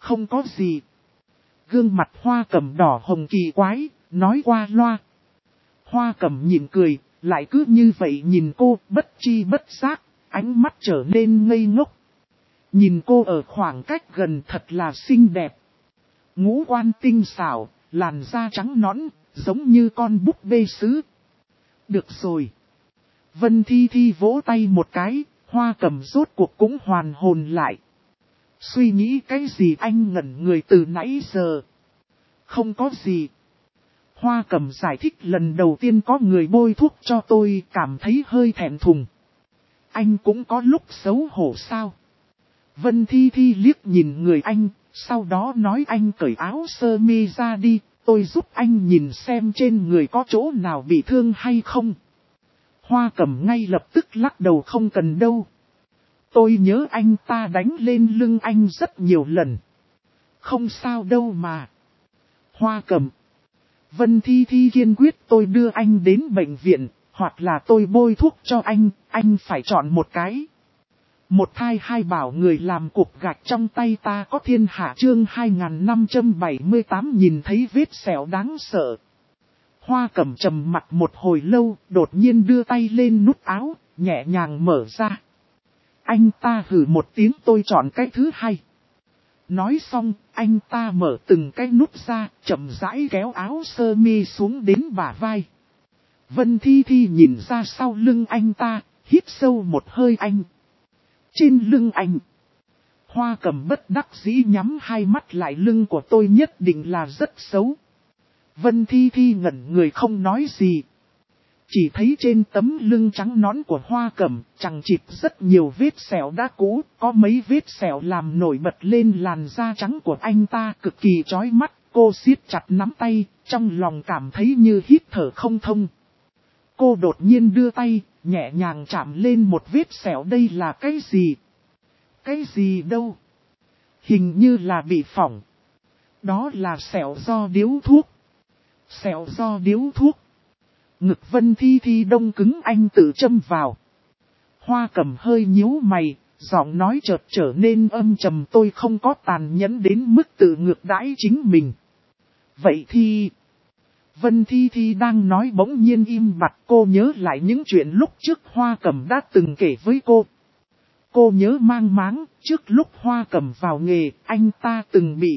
Không có gì. Gương mặt Hoa Cẩm đỏ hồng kỳ quái, nói qua loa. Hoa Cẩm nhìn cười, lại cứ như vậy nhìn cô, bất chi bất giác, ánh mắt trở nên ngây ngốc. Nhìn cô ở khoảng cách gần thật là xinh đẹp. Ngũ quan tinh xảo, làn da trắng nõn, giống như con búp bê sứ. Được rồi. Vân Thi Thi vỗ tay một cái, Hoa Cẩm rốt cuộc cũng hoàn hồn lại. Suy nghĩ cái gì anh ngẩn người từ nãy giờ? Không có gì. Hoa Cẩm giải thích lần đầu tiên có người bôi thuốc cho tôi cảm thấy hơi thẹn thùng. Anh cũng có lúc xấu hổ sao? Vân Thi Thi liếc nhìn người anh, sau đó nói anh cởi áo sơ mi ra đi, tôi giúp anh nhìn xem trên người có chỗ nào bị thương hay không. Hoa Cẩm ngay lập tức lắc đầu không cần đâu. Tôi nhớ anh ta đánh lên lưng anh rất nhiều lần. Không sao đâu mà. Hoa Cẩm. Vân Thi Thi kiên quyết tôi đưa anh đến bệnh viện, hoặc là tôi bôi thuốc cho anh phải chọn một cái. Một thai hai bảo người làm cục gạch trong tay ta có thiên hạ chương 2578 nhìn thấy vết sẹo đáng sợ. Hoa Cẩm trầm mặt một hồi lâu, đột nhiên đưa tay lên nút áo, nhẹ nhàng mở ra. Anh ta hử một tiếng tôi chọn cái thứ hai. Nói xong, anh ta mở từng cái nút ra, chậm rãi kéo áo sơ mi xuống đến bả vai. Vân Thi Thi nhìn ra sau lưng anh ta, hít sâu một hơi anh. Trên lưng anh. Hoa Cẩm bất đắc dĩ nhắm hai mắt lại lưng của tôi nhất định là rất xấu. Vân Thi Thi ngẩn người không nói gì. Chỉ thấy trên tấm lưng trắng nõn của Hoa Cẩm chằng chịt rất nhiều vết sẹo đã cũ, có mấy vết sẹo làm nổi bật lên làn da trắng của anh ta cực kỳ chói mắt. Cô siết chặt nắm tay, trong lòng cảm thấy như hít thở không thông. Cô đột nhiên đưa tay, nhẹ nhàng chạm lên một vết sẹo đây là cái gì? Cái gì đâu? Hình như là bị phỏng. Đó là sẹo do điếu thuốc. Sẹo do điếu thuốc. Ngực Vân Thi Thi đông cứng anh tự châm vào. Hoa Cẩm hơi nhíu mày, giọng nói chợt trở nên âm trầm tôi không có tàn nhẫn đến mức tự ngược đãi chính mình. Vậy thì... Vân Thi Thi đang nói bỗng nhiên im bặt cô nhớ lại những chuyện lúc trước Hoa Cẩm đã từng kể với cô. Cô nhớ mang máng, trước lúc Hoa Cẩm vào nghề, anh ta từng bị...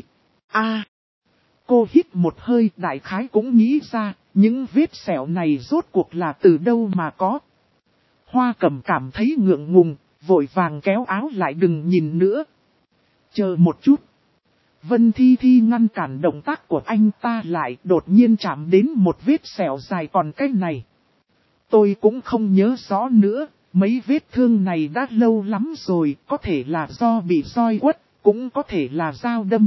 Cô hít một hơi đại khái cũng nghĩ ra, những vết sẹo này rốt cuộc là từ đâu mà có. Hoa Cẩm cảm thấy ngượng ngùng, vội vàng kéo áo lại đừng nhìn nữa. Chờ một chút. Vân Thi Thi ngăn cản động tác của anh ta lại đột nhiên chạm đến một vết sẹo dài còn cái này. Tôi cũng không nhớ rõ nữa, mấy vết thương này đã lâu lắm rồi, có thể là do bị roi quất, cũng có thể là dao đâm.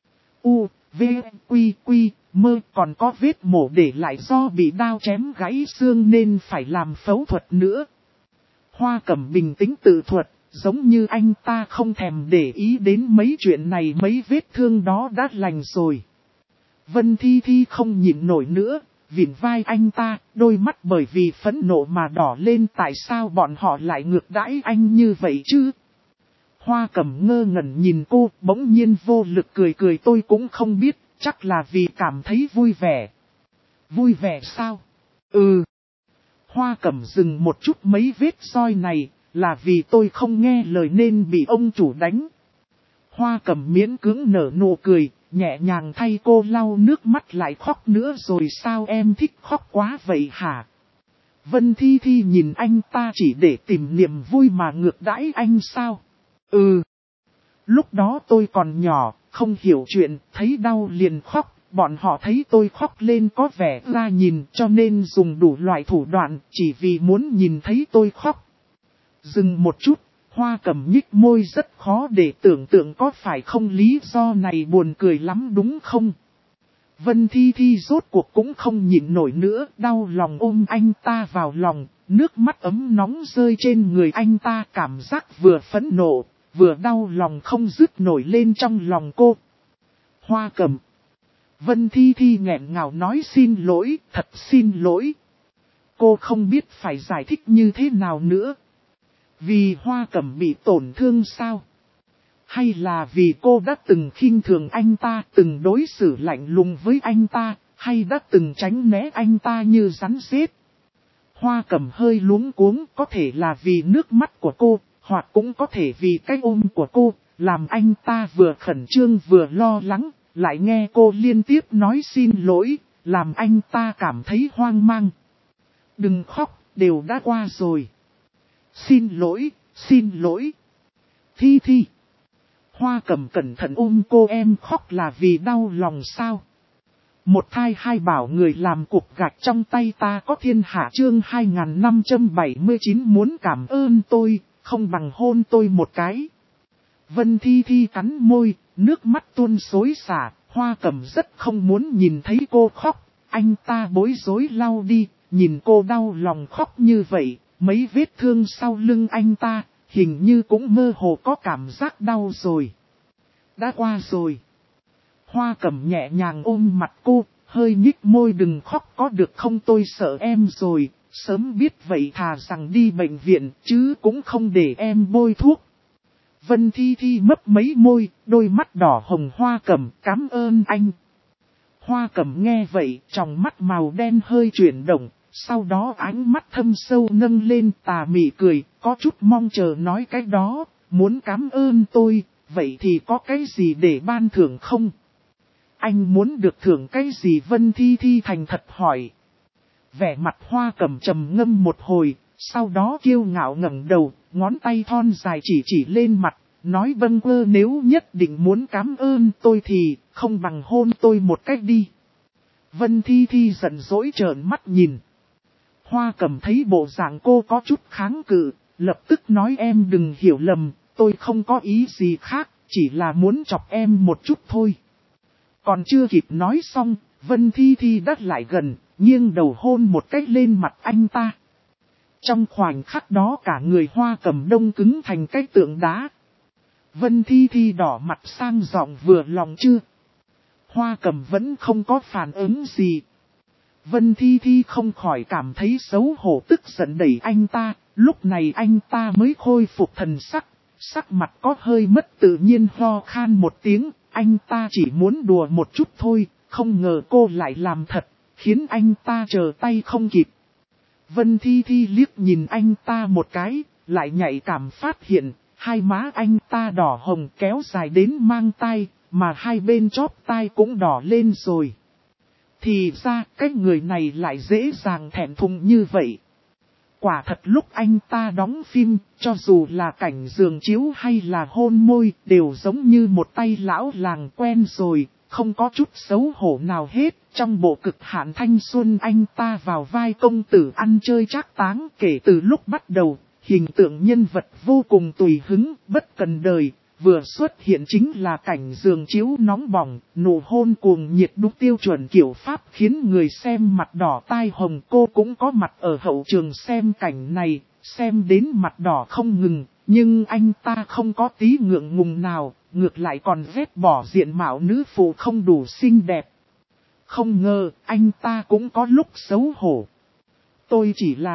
V, Quy, Mơ còn có vết mổ để lại do bị đao chém gãy xương nên phải làm phẫu thuật nữa. Hoa Cẩm bình tĩnh tự thuật, giống như anh ta không thèm để ý đến mấy chuyện này mấy vết thương đó đã lành rồi. Vân Thi Thi không nhịn nổi nữa, vịn vai anh ta, đôi mắt bởi vì phẫn nộ mà đỏ lên tại sao bọn họ lại ngược đãi anh như vậy chứ? Hoa Cẩm ngơ ngẩn nhìn cô, bỗng nhiên vô lực cười cười tôi cũng không biết, chắc là vì cảm thấy vui vẻ. Vui vẻ sao? Hoa Cẩm dừng một chút mấy vết roi này, là vì tôi không nghe lời nên bị ông chủ đánh. Hoa Cẩm miễn cưỡng nở nụ cười, nhẹ nhàng thay cô lau nước mắt lại khóc nữa rồi sao em thích khóc quá vậy hả? Vân Thi Thi nhìn anh ta chỉ để tìm niềm vui mà ngược đãi anh sao? Lúc đó tôi còn nhỏ, không hiểu chuyện, thấy đau liền khóc, bọn họ thấy tôi khóc lên có vẻ ra nhìn cho nên dùng đủ loại thủ đoạn chỉ vì muốn nhìn thấy tôi khóc. Dừng một chút, Hoa Cẩm nhích môi rất khó để tưởng tượng có phải không lý do này buồn cười lắm đúng không? Vân Thi Thi rốt cuộc cũng không nhịn nổi nữa, đau lòng ôm anh ta vào lòng, nước mắt ấm nóng rơi trên người anh ta cảm giác vừa phẫn nộ, vừa đau lòng không dứt nổi lên trong lòng cô. Hoa Cẩm. Vân Thi Thi nghẹn ngào nói xin lỗi, thật xin lỗi. Cô không biết phải giải thích như thế nào nữa. Vì Hoa Cẩm bị tổn thương sao? Hay là vì cô đã từng khinh thường anh ta, từng đối xử lạnh lùng với anh ta, hay đã từng tránh né anh ta như rắn rết? Hoa Cẩm hơi luống cuống, có thể là vì nước mắt của cô, hoặc cũng có thể vì cái ôm của cô, làm anh ta vừa khẩn trương vừa lo lắng, lại nghe cô liên tiếp nói xin lỗi, làm anh ta cảm thấy hoang mang. Đừng khóc, đều đã qua rồi. Xin lỗi, xin lỗi. Thi Thi. Hoa Cẩm cẩn thận ôm cô, em khóc là vì đau lòng sao? Một thai hai bảo người làm cục gạch trong tay ta có thiên hạ chương 2579 muốn cảm ơn tôi, không bằng hôn tôi một cái. Vân Thi Thi cắn môi, nước mắt tuôn xối xả, Hoa Cẩm rất không muốn nhìn thấy cô khóc, anh ta bối rối lau đi, nhìn cô đau lòng khóc như vậy, mấy vết thương sau lưng anh ta, hình như cũng mơ hồ có cảm giác đau rồi. Đã qua rồi. Hoa Cẩm nhẹ nhàng ôm mặt cô, hơi nhích môi, đừng khóc có được không, tôi sợ em rồi, sớm biết vậy thà rằng đi bệnh viện chứ cũng không để em bôi thuốc. Vân Thi Thi mấp mấy môi, đôi mắt đỏ hồng. Hoa Cẩm, cảm ơn anh. Hoa Cẩm nghe vậy, tròng mắt màu đen hơi chuyển động, sau đó ánh mắt thâm sâu nâng lên, tà mị cười, có chút mong chờ nói cái đó, muốn cảm ơn tôi, vậy thì có cái gì để ban thưởng không? Anh muốn được thưởng cái gì? Vân Thi Thi thành thật hỏi. Vẻ mặt Hoa Cẩm trầm ngâm một hồi, sau đó kiêu ngạo ngẩng đầu, ngón tay thon dài chỉ lên mặt, nói bâng quơ, nếu nhất định muốn cảm ơn tôi thì không bằng hôn tôi một cách đi. Vân Thi Thi giận dỗi trợn mắt nhìn. Hoa Cẩm thấy bộ dạng cô có chút kháng cự, lập tức nói em đừng hiểu lầm, tôi không có ý gì khác, chỉ là muốn chọc em một chút thôi. Còn chưa kịp nói xong, Vân Thi Thi đắt lại gần, nghiêng đầu hôn một cách lên mặt anh ta. Trong khoảnh khắc đó cả người Hoa Cẩm đông cứng thành cái tượng đá. Vân Thi Thi đỏ mặt sang giọng vừa lòng chưa? Hoa Cẩm vẫn không có phản ứng gì. Vân Thi Thi không khỏi cảm thấy xấu hổ, tức giận đẩy anh ta, lúc này anh ta mới khôi phục thần sắc, sắc mặt có hơi mất tự nhiên, ho khan một tiếng, anh ta chỉ muốn đùa một chút thôi, không ngờ cô lại làm thật, khiến anh ta chờ tay không kịp. Vân Thi Thi liếc nhìn anh ta một cái, lại nhạy cảm phát hiện, hai má anh ta đỏ hồng kéo dài đến mang tai, mà hai bên chóp tai cũng đỏ lên rồi. Thì ra cái người này lại dễ dàng thẹn thùng như vậy. Quả thật lúc anh ta đóng phim, cho dù là cảnh giường chiếu hay là hôn môi, đều giống như một tay lão làng quen rồi, không có chút xấu hổ nào hết. Trong bộ Cực Hạn Thanh Xuân anh ta vào vai công tử ăn chơi trác táng, kể từ lúc bắt đầu, hình tượng nhân vật vô cùng tùy hứng, bất cần đời. Vừa xuất hiện chính là cảnh giường chiếu nóng bỏng, nụ hôn cuồng nhiệt đúng tiêu chuẩn kiểu Pháp khiến người xem mặt đỏ tai hồng. Cô cũng có mặt ở hậu trường xem cảnh này, xem đến mặt đỏ không ngừng, nhưng anh ta không có tí ngượng ngùng nào, ngược lại còn vét bỏ diện mạo nữ phụ không đủ xinh đẹp. Không ngờ, anh ta cũng có lúc xấu hổ. Tôi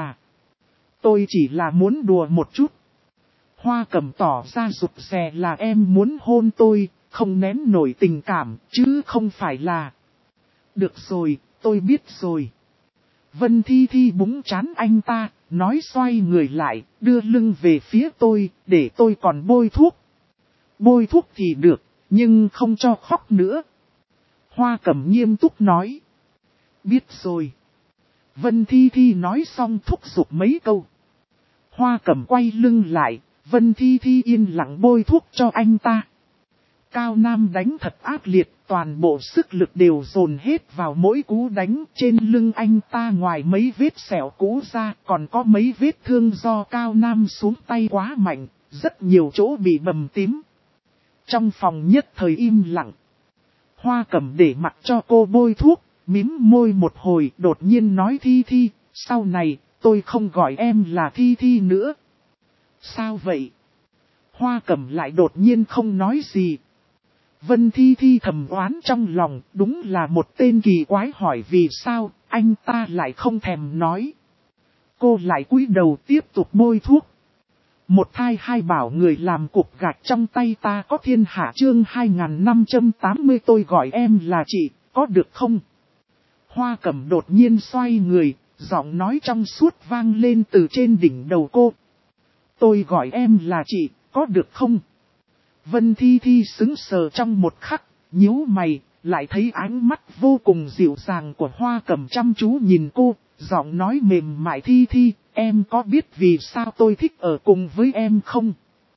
chỉ là muốn đùa một chút. Hoa Cẩm tỏ ra rụt rè là em muốn hôn tôi, không nén nổi tình cảm, chứ không phải là... Được rồi, tôi biết rồi. Vân Thi Thi búng trán anh ta, nói xoay người lại, đưa lưng về phía tôi, để tôi còn bôi thuốc. Bôi thuốc thì được, nhưng không cho khóc nữa. Hoa Cẩm nghiêm túc nói. Biết rồi. Vân Thi Thi nói xong thúc giục mấy câu. Hoa Cẩm quay lưng lại, Vân Thi Thi yên lặng bôi thuốc cho anh ta. Cao Nam đánh thật ác liệt, toàn bộ sức lực đều dồn hết vào mỗi cú đánh. Trên lưng anh ta ngoài mấy vết sẹo cũ ra, còn có mấy vết thương do Cao Nam xuống tay quá mạnh, rất nhiều chỗ bị bầm tím. Trong phòng nhất thời im lặng. Hoa Cẩm để mặc cho cô bôi thuốc, mím môi một hồi, đột nhiên nói Thi Thi, sau này, tôi không gọi em là Thi Thi nữa. Sao vậy? Hoa Cẩm lại đột nhiên không nói gì. Vân Thi Thi thầm oán trong lòng, đúng là một tên kỳ quái, hỏi vì sao, anh ta lại không thèm nói. Cô lại cúi đầu tiếp tục bôi thuốc. Một thai hai bảo người làm cục gạch trong tay ta có thiên hạ chương 2580 tôi gọi em là chị, có được không? Hoa Cẩm đột nhiên xoay người, giọng nói trong suốt vang lên từ trên đỉnh đầu cô. Tôi gọi em là chị, có được không? Vân Thi Thi sững sờ trong một khắc, nhíu mày, lại thấy ánh mắt vô cùng dịu dàng của Hoa Cẩm chăm chú nhìn cô, giọng nói mềm mại Thi Thi, em có biết vì sao tôi thích ở cùng với em không?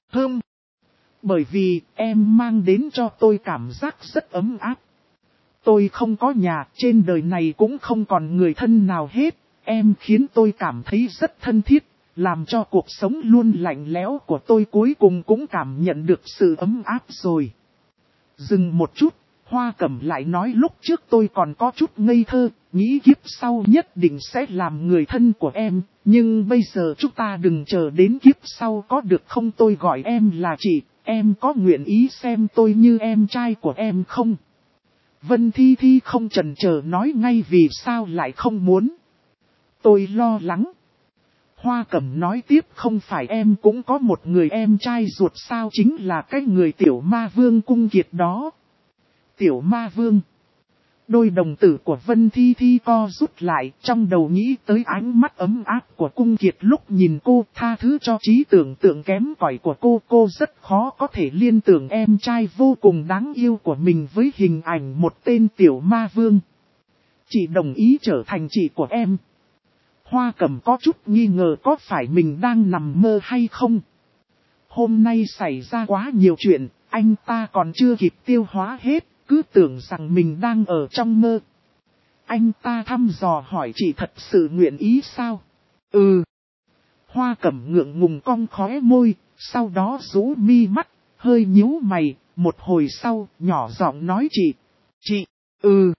Bởi vì em mang đến cho tôi cảm giác rất ấm áp. Tôi không có nhà, trên đời này cũng không còn người thân nào hết, em khiến tôi cảm thấy rất thân thiết, làm cho cuộc sống luôn lạnh lẽo của tôi cuối cùng cũng cảm nhận được sự ấm áp rồi. Dừng một chút, Hoa Cẩm lại nói lúc trước tôi còn có chút ngây thơ, nghĩ kiếp sau nhất định sẽ làm người thân của em, nhưng bây giờ chúng ta đừng chờ đến kiếp sau có được không? Tôi gọi em là chị, em có nguyện ý xem tôi như em trai của em không? Vân Thi Thi không chần chờ nói ngay vì sao lại không muốn. Tôi lo lắng. Hoa Cẩm nói tiếp không phải em cũng có một người em trai ruột sao, chính là cái người tiểu ma vương Cung Kiệt đó. Tiểu ma vương. Đôi đồng tử của Vân Thi Thi co rút lại, trong đầu nghĩ tới ánh mắt ấm áp của Cung Kiệt lúc nhìn cô, tha thứ cho trí tưởng tượng kém cỏi của cô rất khó có thể liên tưởng em trai vô cùng đáng yêu của mình với hình ảnh một tên tiểu ma vương. Chị đồng ý trở thành chị của em. Hoa Cẩm có chút nghi ngờ có phải mình đang nằm mơ hay không. Hôm nay xảy ra quá nhiều chuyện, anh ta còn chưa kịp tiêu hóa hết, cứ tưởng rằng mình đang ở trong mơ. Anh ta thăm dò hỏi chị thật sự nguyện ý sao? Ừ. Hoa Cẩm ngượng ngùng cong khóe môi, sau đó rũ mi mắt, hơi nhíu mày, một hồi sau, nhỏ giọng nói chị, ừ.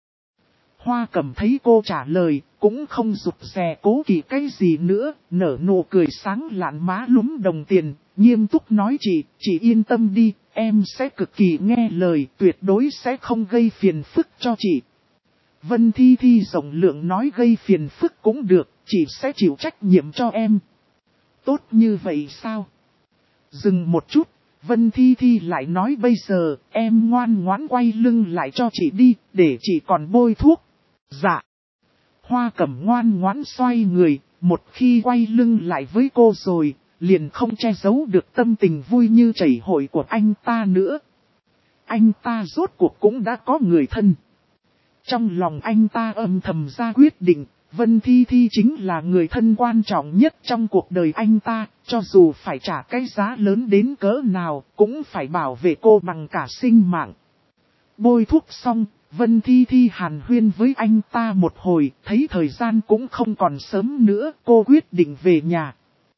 Hoa Cẩm thấy cô trả lời, cũng không rụt rè cố kỵ cái gì nữa, nở nụ cười sáng lạn má lúm đồng tiền, nghiêm túc nói chị yên tâm đi, em sẽ cực kỳ nghe lời, tuyệt đối sẽ không gây phiền phức cho chị. Vân Thi Thi rộng lượng nói gây phiền phức cũng được, chị sẽ chịu trách nhiệm cho em. Tốt như vậy sao? Dừng một chút, Vân Thi Thi lại nói bây giờ, em ngoan ngoãn quay lưng lại cho chị đi, để chị còn bôi thuốc. Dạ. Hoa Cẩm ngoan ngoãn xoay người, một khi quay lưng lại với cô rồi, liền không che giấu được tâm tình vui như chảy hội của anh ta nữa. Anh ta rốt cuộc cũng đã có người thân. Trong lòng anh ta âm thầm ra quyết định, Vân Thi Thi chính là người thân quan trọng nhất trong cuộc đời anh ta, cho dù phải trả cái giá lớn đến cỡ nào, cũng phải bảo vệ cô bằng cả sinh mạng. Bôi thuốc xong, Vân Thi Thi hàn huyên với anh ta một hồi, thấy thời gian cũng không còn sớm nữa, cô quyết định về nhà.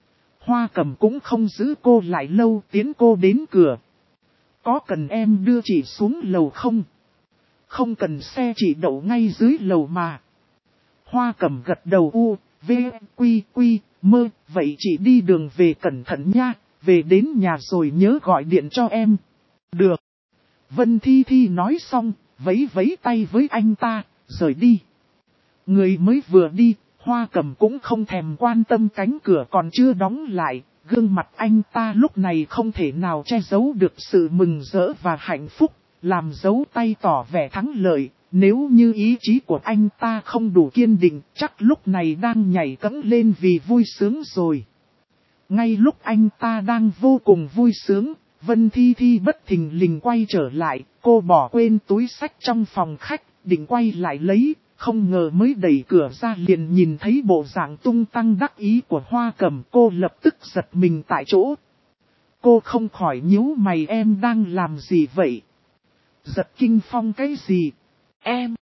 Hoa Cẩm cũng không giữ cô lại lâu, tiến cô đến cửa. Có cần em đưa chị xuống lầu không? Không cần, xe chị đậu ngay dưới lầu mà. Hoa Cẩm gật đầu mơ, vậy chị đi đường về cẩn thận nha, về đến nhà rồi nhớ gọi điện cho em. Được. Vân Thi Thi nói xong, vẫy vẫy tay với anh ta, rời đi. Người mới vừa đi, Hoa Cẩm cũng không thèm quan tâm cánh cửa còn chưa đóng lại, gương mặt anh ta lúc này không thể nào che giấu được sự mừng rỡ và hạnh phúc, làm dấu tay tỏ vẻ thắng lợi. Nếu như ý chí của anh ta không đủ kiên định, chắc lúc này đang nhảy cẫng lên vì vui sướng rồi. Ngay lúc anh ta đang vô cùng vui sướng, Vân Thi Thi bất thình lình quay trở lại, cô bỏ quên túi xách trong phòng khách, định quay lại lấy, không ngờ mới đẩy cửa ra liền nhìn thấy bộ dạng tung tăng đắc ý của Hoa Cẩm, cô lập tức giật mình tại chỗ. Cô không khỏi nhíu mày, em đang làm gì vậy? Giật kinh phong cái gì? Em